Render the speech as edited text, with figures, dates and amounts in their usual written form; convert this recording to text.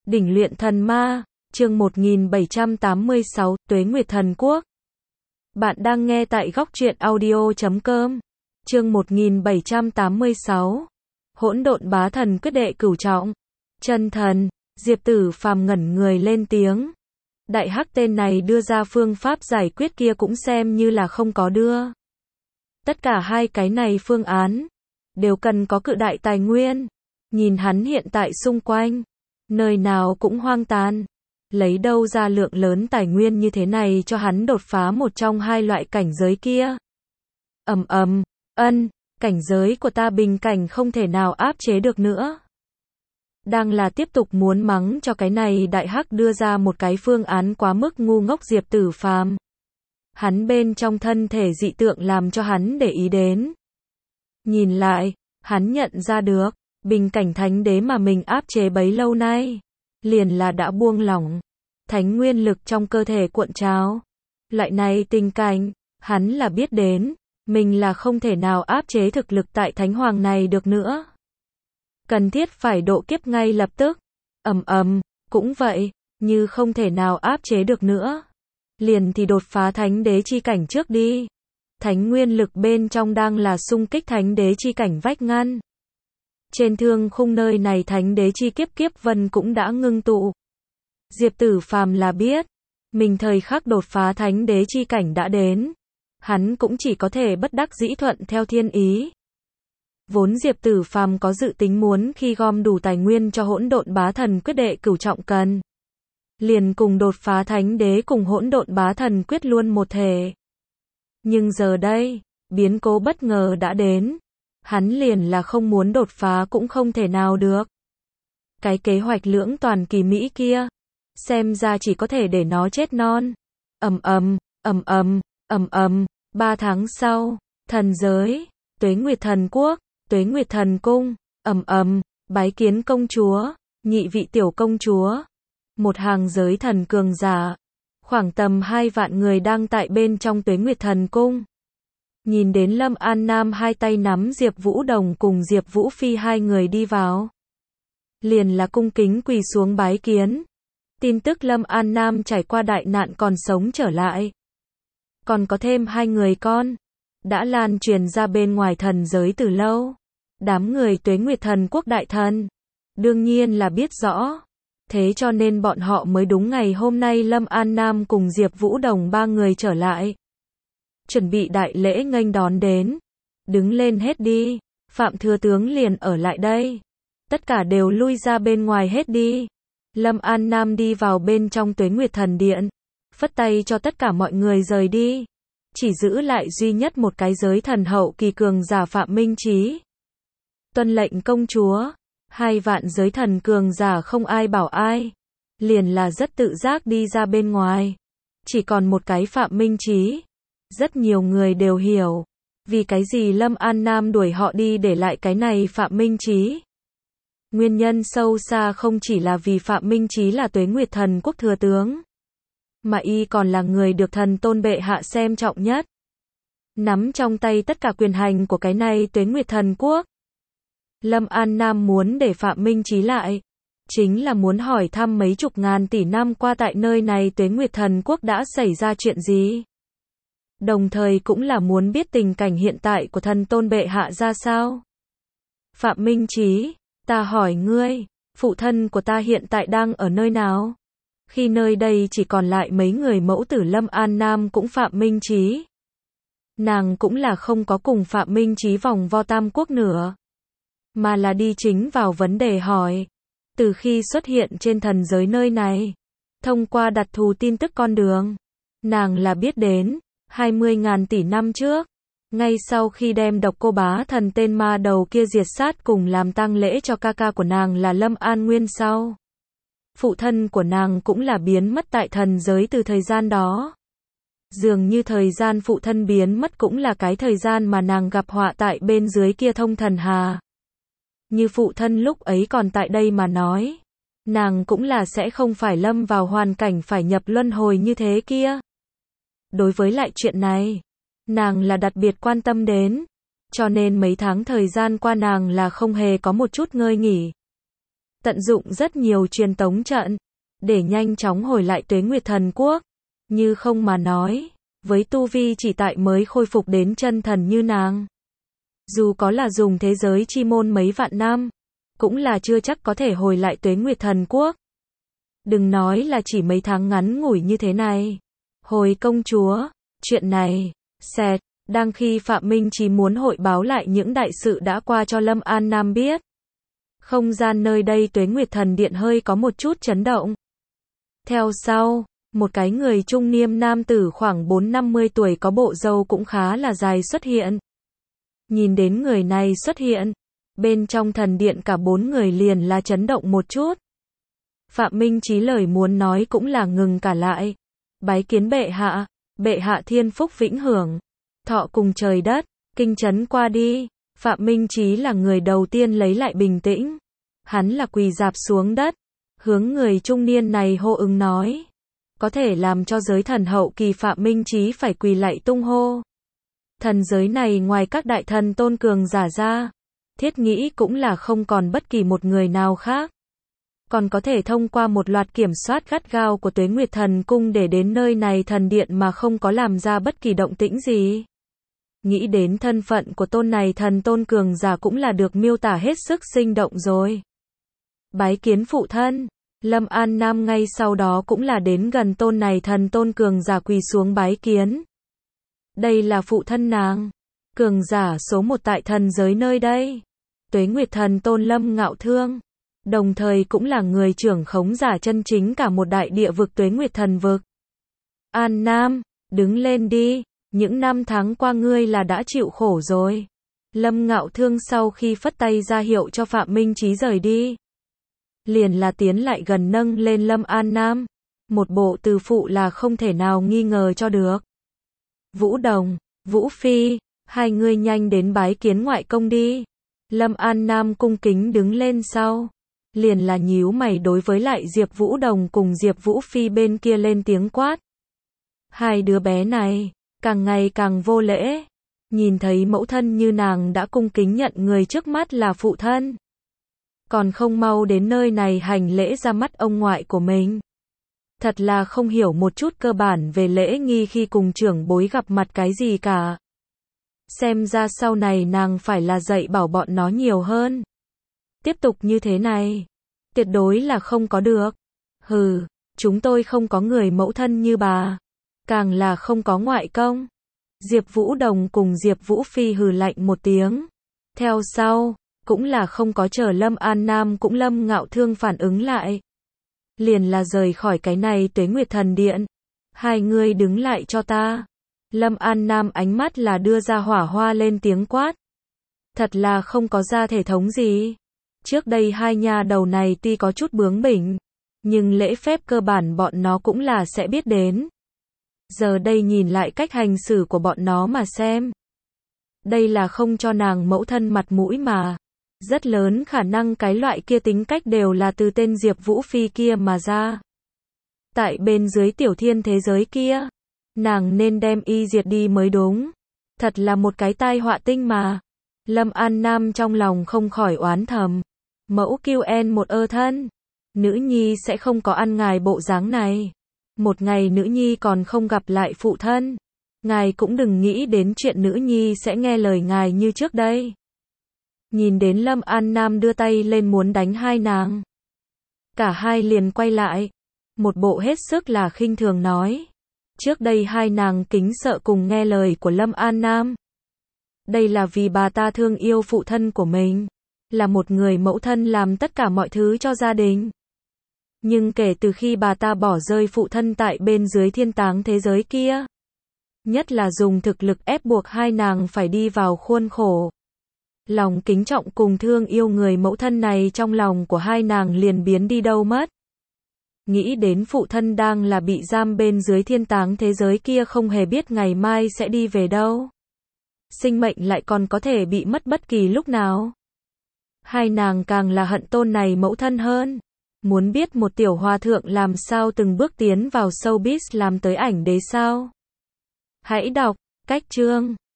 Đỉnh luyện thần ma, chương 1786, Tuế Nguyệt Thần Quốc. Bạn đang nghe tại góc truyện audio.com. Chương 1786. Hỗn độn bá thần quyết đệ cửu trọng. Chân thần, Diệp Tử Phàm ngẩn người lên tiếng. Đại hắc tên này đưa ra phương pháp giải quyết kia cũng xem như là không có đưa. Tất cả hai cái này phương án đều cần có cự đại tài nguyên. Nhìn hắn hiện tại xung quanh, nơi nào cũng hoang tàn. Lấy đâu ra lượng lớn tài nguyên như thế này cho hắn đột phá một trong hai loại cảnh giới kia. Cảnh giới của ta bình cảnh không thể nào áp chế được nữa. Đang là tiếp tục muốn mắng cho cái này đại hắc đưa ra một cái phương án quá mức ngu ngốc Diệp Tử Phàm. Hắn bên trong thân thể dị tượng làm cho hắn để ý đến. Nhìn lại, hắn nhận ra được, bình cảnh thánh đế mà mình áp chế bấy lâu nay, liền là đã buông lỏng. Thánh nguyên lực trong cơ thể cuộn trào. Loại này tình cảnh, hắn là biết đến, mình là không thể nào áp chế thực lực tại thánh hoàng này được nữa. Cần thiết phải độ kiếp ngay lập tức. Cũng vậy, như không thể nào áp chế được nữa. Liền thì đột phá thánh đế chi cảnh trước đi. Thánh nguyên lực bên trong đang là xung kích thánh đế chi cảnh vách ngăn. Trên thương khung nơi này thánh đế chi kiếp vân cũng đã ngưng tụ. Diệp Tử Phàm là biết, mình thời khắc đột phá thánh đế chi cảnh đã đến. Hắn cũng chỉ có thể bất đắc dĩ thuận theo thiên ý. Vốn Diệp Tử Phàm có dự tính muốn khi gom đủ tài nguyên cho hỗn độn bá thần quyết đệ cửu trọng cần, liền cùng đột phá thánh đế cùng hỗn độn bá thần quyết luôn một thể. Nhưng giờ đây, biến cố bất ngờ đã đến. Hắn liền là không muốn đột phá cũng không thể nào được. Cái kế hoạch lưỡng toàn kỳ mỹ kia, xem ra chỉ có thể để nó chết non. 3 tháng sau, thần giới, Tuế Nguyệt Thần Quốc, Tuế Nguyệt Thần Cung, bái kiến công chúa, nhị vị tiểu công chúa. Một hàng giới thần cường giả, khoảng tầm 2 vạn người đang tại bên trong Tuế Nguyệt Thần Cung. Nhìn đến Lâm An Nam hai tay nắm Diệp Vũ Đồng cùng Diệp Vũ Phi hai người đi vào, liền là cung kính quỳ xuống bái kiến. Tin tức Lâm An Nam trải qua đại nạn còn sống trở lại, còn có thêm 2 người con, đã lan truyền ra bên ngoài thần giới từ lâu. Đám người Tuế Nguyệt Thần Quốc đại thần, đương nhiên là biết rõ. Thế cho nên bọn họ mới đúng ngày hôm nay Lâm An Nam cùng Diệp Vũ Đồng 3 người trở lại. Chuẩn bị đại lễ nghênh đón đến. Đứng lên hết đi, Phạm Thừa Tướng liền ở lại đây. Tất cả đều lui ra bên ngoài hết đi. Lâm An Nam đi vào bên trong Tuế Nguyệt Thần Điện, phất tay cho tất cả mọi người rời đi. Chỉ giữ lại duy nhất một cái giới thần hậu kỳ cường giả Phạm Minh Chí. Tuân lệnh công chúa. 2 vạn giới thần cường giả không ai bảo ai, liền là rất tự giác đi ra bên ngoài. Chỉ còn một cái Phạm Minh Chí. Rất nhiều người đều hiểu, vì cái gì Lâm An Nam đuổi họ đi để lại cái này Phạm Minh Chí. Nguyên nhân sâu xa không chỉ là vì Phạm Minh Chí là Tuế Nguyệt Thần Quốc thừa tướng, mà y còn là người được thần tôn bệ hạ xem trọng nhất, nắm trong tay tất cả quyền hành của cái này Tuế Nguyệt Thần Quốc. Lâm An Nam muốn để Phạm Minh Chí lại, chính là muốn hỏi thăm mấy chục ngàn tỷ năm qua tại nơi này Tuế Nguyệt Thần Quốc đã xảy ra chuyện gì. Đồng thời cũng là muốn biết tình cảnh hiện tại của thần tôn bệ hạ ra sao. Phạm Minh Chí, ta hỏi ngươi, phụ thân của ta hiện tại đang ở nơi nào? Khi nơi đây chỉ còn lại mấy người mẫu tử Lâm An Nam cũng Phạm Minh Chí. Nàng cũng là không có cùng Phạm Minh Chí vòng vo tam quốc nữa, mà là đi chính vào vấn đề hỏi. Từ khi xuất hiện trên thần giới nơi này, thông qua đặc thù tin tức con đường, nàng là biết đến, 20.000 tỷ năm trước, ngay sau khi đem độc cô bá thần tên ma đầu kia diệt sát cùng làm tang lễ cho ca ca của nàng là Lâm An Nguyên sau, phụ thân của nàng cũng là biến mất tại thần giới từ thời gian đó. Dường như thời gian phụ thân biến mất cũng là cái thời gian mà nàng gặp họa tại bên dưới kia thông thần hà. Như phụ thân lúc ấy còn tại đây mà nói, nàng cũng là sẽ không phải lâm vào hoàn cảnh phải nhập luân hồi như thế kia. Đối với lại chuyện này, nàng là đặc biệt quan tâm đến, cho nên mấy tháng thời gian qua nàng là không hề có một chút ngơi nghỉ. tận dụng rất nhiều truyền tống trận, để nhanh chóng hồi lại Tuế Nguyệt Thần Quốc. Như không mà nói, với tu vi chỉ tại mới khôi phục đến chân thần như nàng, dù có là dùng thế giới chi môn mấy vạn năm, cũng là chưa chắc có thể hồi lại Tuế Nguyệt Thần Quốc. Đừng nói là chỉ mấy tháng ngắn ngủi như thế này. Hồi công chúa, chuyện này, xẹt, đang khi Phạm Minh Chí muốn hội báo lại những đại sự đã qua cho Lâm An Nam biết. Không gian nơi đây Tuế Nguyệt Thần Điện hơi có một chút chấn động. Theo sau, một cái người trung niên nam tử khoảng 4-50 tuổi có bộ râu cũng khá là dài xuất hiện. Nhìn đến người này xuất hiện, bên trong thần điện cả 4 người liền là chấn động một chút. Phạm Minh Chí lời muốn nói cũng là ngừng cả lại. Bái kiến bệ hạ thiên phúc vĩnh hưởng, thọ cùng trời đất, kinh chấn qua đi. Phạm Minh Chí là người đầu tiên lấy lại bình tĩnh. Hắn là quỳ rạp xuống đất, hướng người trung niên này hô ứng nói. Có thể làm cho giới thần hậu kỳ Phạm Minh Chí phải quỳ lạy tung hô. Thần giới này ngoài các đại thần tôn cường giả ra, thiết nghĩ cũng là không còn bất kỳ một người nào khác. Còn có thể thông qua một loạt kiểm soát gắt gao của Tuế Nguyệt Thần Cung để đến nơi này thần điện mà không có làm ra bất kỳ động tĩnh gì. Nghĩ đến thân phận của tôn này thần tôn cường giả cũng là được miêu tả hết sức sinh động rồi. Bái kiến phụ thân, Lâm An Nam ngay sau đó cũng là đến gần tôn này thần tôn cường giả quỳ xuống bái kiến. Đây là phụ thân nàng, cường giả số 1 tại thần giới nơi đây, Tuế Nguyệt Thần Tôn Lâm Ngạo Thương, đồng thời cũng là người trưởng khống giả chân chính cả một đại địa vực Tuế Nguyệt Thần Vực. An Nam, đứng lên đi, những năm tháng qua ngươi là đã chịu khổ rồi. Lâm Ngạo Thương sau khi phất tay ra hiệu cho Phạm Minh Chí rời đi, liền là tiến lại gần nâng lên Lâm An Nam, một bộ từ phụ là không thể nào nghi ngờ cho được. Vũ Đồng, Vũ Phi, hai người nhanh đến bái kiến ngoại công đi. Lâm An Nam cung kính đứng lên sau, liền là nhíu mày đối với lại Diệp Vũ Đồng cùng Diệp Vũ Phi bên kia lên tiếng quát. Hai đứa bé này, càng ngày càng vô lễ, nhìn thấy mẫu thân như nàng đã cung kính nhận người trước mắt là phụ thân, còn không mau đến nơi này hành lễ ra mắt ông ngoại của mình. Thật là không hiểu một chút cơ bản về lễ nghi khi cùng trưởng bối gặp mặt cái gì cả. Xem ra sau này nàng phải là dạy bảo bọn nó nhiều hơn. Tiếp tục như thế này, tuyệt đối là không có được. Hừ, chúng tôi không có người mẫu thân như bà, càng là không có ngoại công. Diệp Vũ Đồng cùng Diệp Vũ Phi hừ lạnh một tiếng. Theo sau, cũng là không có chờ Lâm An Nam cũng Lâm Ngạo Thương phản ứng lại. Liền là rời khỏi cái này Tuế Nguyệt Thần Điện. Hai người đứng lại cho ta. Lâm An Nam ánh mắt là đưa ra hỏa hoa lên tiếng quát. Thật là không có ra thể thống gì. Trước đây hai nhà đầu này tuy có chút bướng bỉnh, nhưng lễ phép cơ bản bọn nó cũng là sẽ biết đến. Giờ đây nhìn lại cách hành xử của bọn nó mà xem. Đây là không cho nàng mẫu thân mặt mũi mà. Rất lớn khả năng cái loại kia tính cách đều là từ tên Diệp Vũ Phi kia mà ra. Tại bên dưới tiểu thiên thế giới kia, nàng nên đem y diệt đi mới đúng. Thật là một cái tai họa tinh mà. Lâm An Nam trong lòng không khỏi oán thầm. Mẫu QN một thân. Nữ nhi sẽ không có ăn ngài bộ dáng này. Một ngày nữ nhi còn không gặp lại phụ thân, ngài cũng đừng nghĩ đến chuyện nữ nhi sẽ nghe lời ngài như trước đây. Nhìn đến Lâm An Nam đưa tay lên muốn đánh hai nàng, cả hai liền quay lại, một bộ hết sức là khinh thường nói. Trước đây hai nàng kính sợ cùng nghe lời của Lâm An Nam. Đây là vì bà ta thương yêu phụ thân của mình, là một người mẫu thân làm tất cả mọi thứ cho gia đình. Nhưng kể từ khi bà ta bỏ rơi phụ thân tại bên dưới thiên táng thế giới kia, nhất là dùng thực lực ép buộc hai nàng phải đi vào khuôn khổ, lòng kính trọng cùng thương yêu người mẫu thân này trong lòng của hai nàng liền biến đi đâu mất. Nghĩ đến phụ thân đang là bị giam bên dưới thiên táng thế giới kia không hề biết ngày mai sẽ đi về đâu. Sinh mệnh lại còn có thể bị mất bất kỳ lúc nào. Hai nàng càng là hận tôn này mẫu thân hơn. Muốn biết một tiểu hòa thượng làm sao từng bước tiến vào showbiz làm tới ảnh đế sao? Hãy đọc cách chương